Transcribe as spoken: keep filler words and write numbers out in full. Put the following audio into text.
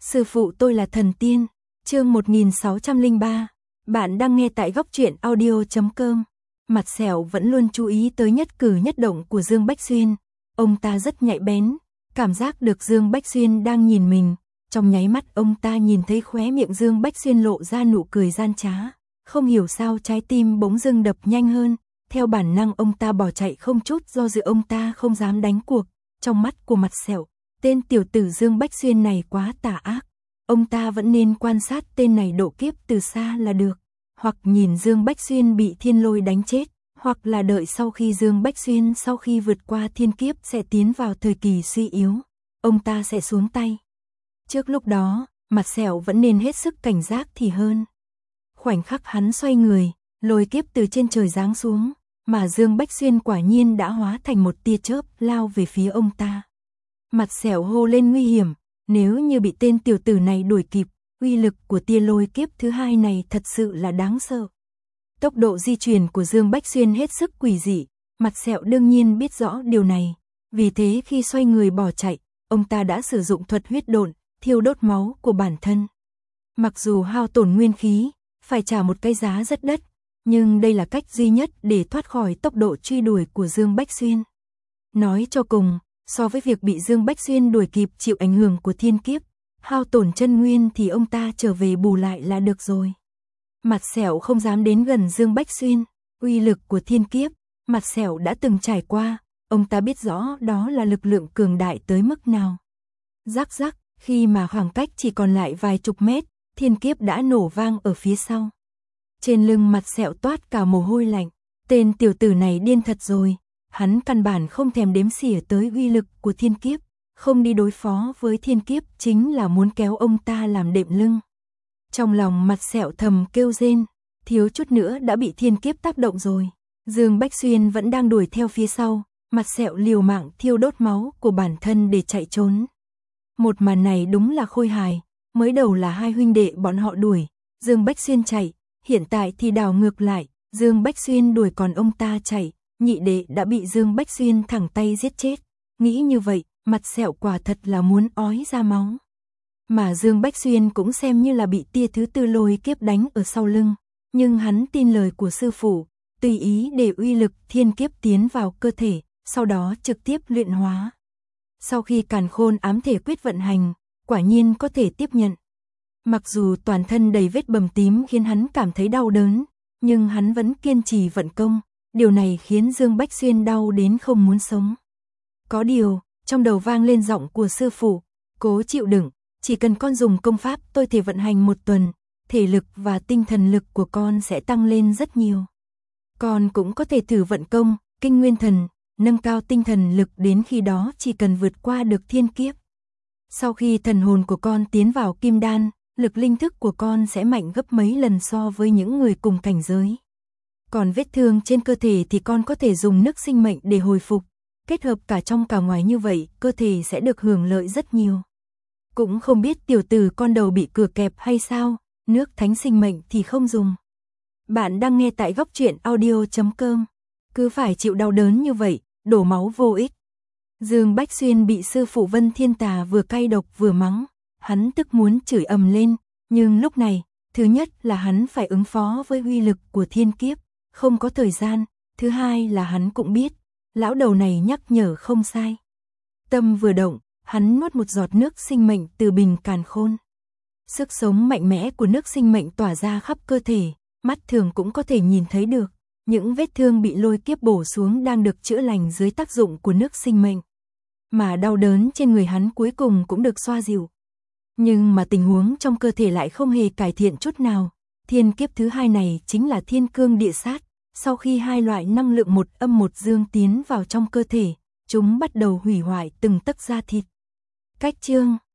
Sư phụ tôi là thần tiên. Chương một nghìn sáu trăm lẻ ba. Bạn đang nghe tại góc truyện audio chấm com. Mặt Sẹo vẫn luôn chú ý tới nhất cử nhất động của Dương Bách Xuyên. Ông ta rất nhạy bén, cảm giác được Dương Bách Xuyên đang nhìn mình. Trong nháy mắt ông ta nhìn thấy khóe miệng Dương Bách Xuyên lộ ra nụ cười gian trá. Không hiểu sao trái tim bỗng dưng đập nhanh hơn. Theo bản năng ông ta bỏ chạy không chút do dự, ông ta không dám đánh cuộc. Trong mắt của Mặt Sẹo, tên tiểu tử Dương Bách Xuyên này quá tà ác. Ông ta vẫn nên quan sát tên này độ kiếp từ xa là được. Hoặc nhìn Dương Bách Xuyên bị thiên lôi đánh chết, hoặc là đợi sau khi Dương Bách Xuyên sau khi vượt qua thiên kiếp sẽ tiến vào thời kỳ suy yếu, ông ta sẽ xuống tay. Trước lúc đó, Mặt Sẹo vẫn nên hết sức cảnh giác thì hơn. Khoảnh khắc hắn xoay người, lôi kiếp từ trên trời giáng xuống, mà Dương Bách Xuyên quả nhiên đã hóa thành một tia chớp lao về phía ông ta. Mặt Sẹo hô lên nguy hiểm, nếu như bị tên tiểu tử này đuổi kịp, uy lực của tia lôi kiếp thứ hai này thật sự là đáng sợ. Tốc độ di chuyển của Dương Bách Xuyên hết sức quỷ dị, Mặt Sẹo đương nhiên biết rõ điều này, vì thế khi xoay người bỏ chạy, ông ta đã sử dụng thuật huyết độn, thiêu đốt máu của bản thân. Mặc dù hao tổn nguyên khí, phải trả một cái giá rất đắt, nhưng đây là cách duy nhất để thoát khỏi tốc độ truy đuổi của Dương Bách Xuyên. Nói cho cùng, so với việc bị Dương Bách Xuyên đuổi kịp chịu ảnh hưởng của thiên kiếp, hao tổn chân nguyên thì ông ta trở về bù lại là được rồi. Mặt Sẹo không dám đến gần Dương Bách Xuyên, uy lực của thiên kiếp, Mặt Sẹo đã từng trải qua, ông ta biết rõ đó là lực lượng cường đại tới mức nào. Rắc rắc, khi mà khoảng cách chỉ còn lại vài chục mét, thiên kiếp đã nổ vang ở phía sau. Trên lưng Mặt Sẹo toát cả mồ hôi lạnh, tên tiểu tử này điên thật rồi, hắn căn bản không thèm đếm xỉa tới uy lực của thiên kiếp, không đi đối phó với thiên kiếp chính là muốn kéo ông ta làm đệm lưng. Trong lòng Mặt Sẹo thầm kêu rên, thiếu chút nữa đã bị thiên kiếp tác động rồi. Dương Bách Xuyên vẫn đang đuổi theo phía sau, Mặt Sẹo liều mạng thiêu đốt máu của bản thân để chạy trốn. Một màn này đúng là khôi hài, mới đầu là hai huynh đệ bọn họ đuổi, Dương Bách Xuyên chạy, hiện tại thì đảo ngược lại, Dương Bách Xuyên đuổi còn ông ta chạy, nhị đệ đã bị Dương Bách Xuyên thẳng tay giết chết. Nghĩ như vậy, Mặt Sẹo quả thật là muốn ói ra máu. Mà Dương Bách Xuyên cũng xem như là bị tia thứ tư lôi kiếp đánh ở sau lưng, nhưng hắn tin lời của sư phụ, tùy ý để uy lực thiên kiếp tiến vào cơ thể, sau đó trực tiếp luyện hóa. Sau khi Càn Khôn ám thể quyết vận hành, quả nhiên có thể tiếp nhận. Mặc dù toàn thân đầy vết bầm tím khiến hắn cảm thấy đau đớn, nhưng hắn vẫn kiên trì vận công, điều này khiến Dương Bách Xuyên đau đến không muốn sống. Có điều, trong đầu vang lên giọng của sư phụ, cố chịu đựng, chỉ cần con dùng công pháp tôi thể vận hành một tuần, thể lực và tinh thần lực của con sẽ tăng lên rất nhiều. Con cũng có thể thử vận công, kinh nguyên thần, nâng cao tinh thần lực, đến khi đó chỉ cần vượt qua được thiên kiếp. Sau khi thần hồn của con tiến vào kim đan, lực linh thức của con sẽ mạnh gấp mấy lần so với những người cùng cảnh giới. Còn vết thương trên cơ thể thì con có thể dùng nước sinh mệnh để hồi phục, kết hợp cả trong cả ngoài như vậy, cơ thể sẽ được hưởng lợi rất nhiều. Cũng không biết tiểu tử con đầu bị cửa kẹp hay sao, nước thánh sinh mệnh thì không dùng. Bạn đang nghe tại góc truyện audio chấm com. Cứ phải chịu đau đớn như vậy, đổ máu vô ích. Dương Bách Xuyên bị sư phụ Vân Thiên Tà vừa cay độc vừa mắng, hắn tức muốn chửi ầm lên, nhưng lúc này, thứ nhất là hắn phải ứng phó với uy lực của thiên kiếp, không có thời gian, thứ hai là hắn cũng biết, lão đầu này nhắc nhở không sai. Tâm vừa động, hắn nuốt một giọt nước sinh mệnh từ bình càn khôn. Sức sống mạnh mẽ của nước sinh mệnh tỏa ra khắp cơ thể, mắt thường cũng có thể nhìn thấy được. Những vết thương bị lôi kiếp bổ xuống đang được chữa lành dưới tác dụng của nước sinh mệnh. Mà đau đớn trên người hắn cuối cùng cũng được xoa dịu. Nhưng mà tình huống trong cơ thể lại không hề cải thiện chút nào. Thiên kiếp thứ hai này chính là thiên cương địa sát. Sau khi hai loại năng lượng một âm một dương tiến vào trong cơ thể, chúng bắt đầu hủy hoại từng tấc da thịt. Cách chương